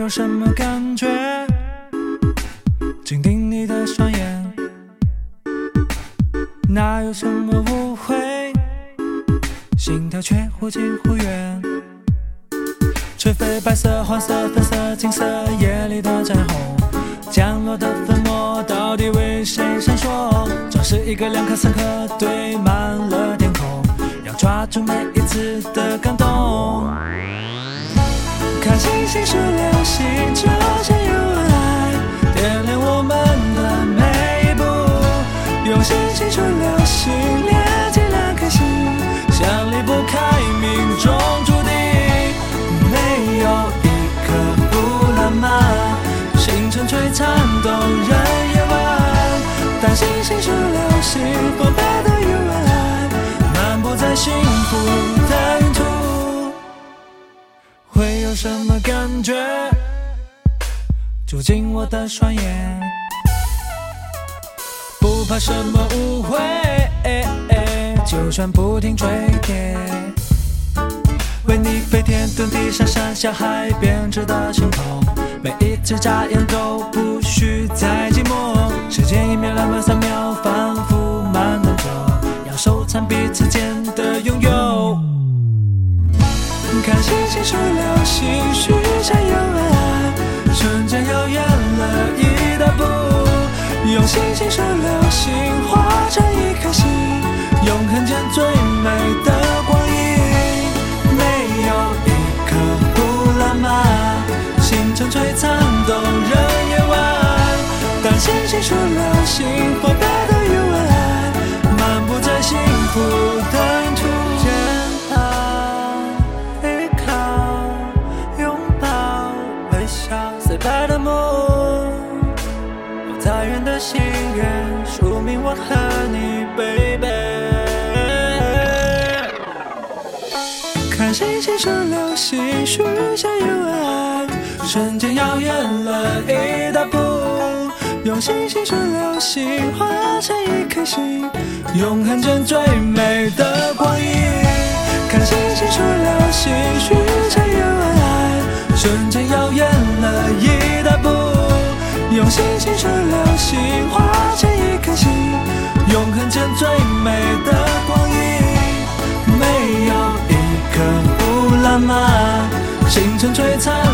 有什么感觉？紧盯你的双眼，哪有什么误会？心跳却忽近忽远。吹飞白色、黄色、粉色、金色夜里的彩虹，降落的粉末到底为谁闪烁？这是一个、两颗、三颗，堆满了天空，要抓住每一次的感动。看星星数流星，就像有爱点亮我们的每一步。用星星数流星，连接两颗心，像离不开命中注定。没有一刻不浪漫，星辰璀璨动人夜晚。当星星数流星，澎湃的余温，漫步在幸福的云途，会有什么感觉？住进我的双眼，不怕什么误会，就算不停追跌。为你飞天遁地，上山下海，编织的星空，每一次眨眼都不需再寂寞。时间1秒、2秒、3秒，反复慢动作，要收藏彼此间的拥有。看星星数流星，许下有爱，瞬间遥远了一大步。用星星数流星，化成一颗心，永恒间最美的光阴。没有一刻不浪漫，星辰璀璨动人夜晚。当星星数流星，澎湃的余温，漫步在幸福的云途。肩膀依靠，拥抱微笑，say bye的梦，我再远的心愿，署名我和你 baby。看星星数流星，许下有爱，瞬间遥远了一大步。用星星数流星，化成一颗心，永恒间最美的光阴。看星星数流星，许下有爱，瞬间遥远了一大步。用星星数流星，化成一颗心，永恒间最美的光阴。没有一刻不浪漫，星辰璀璨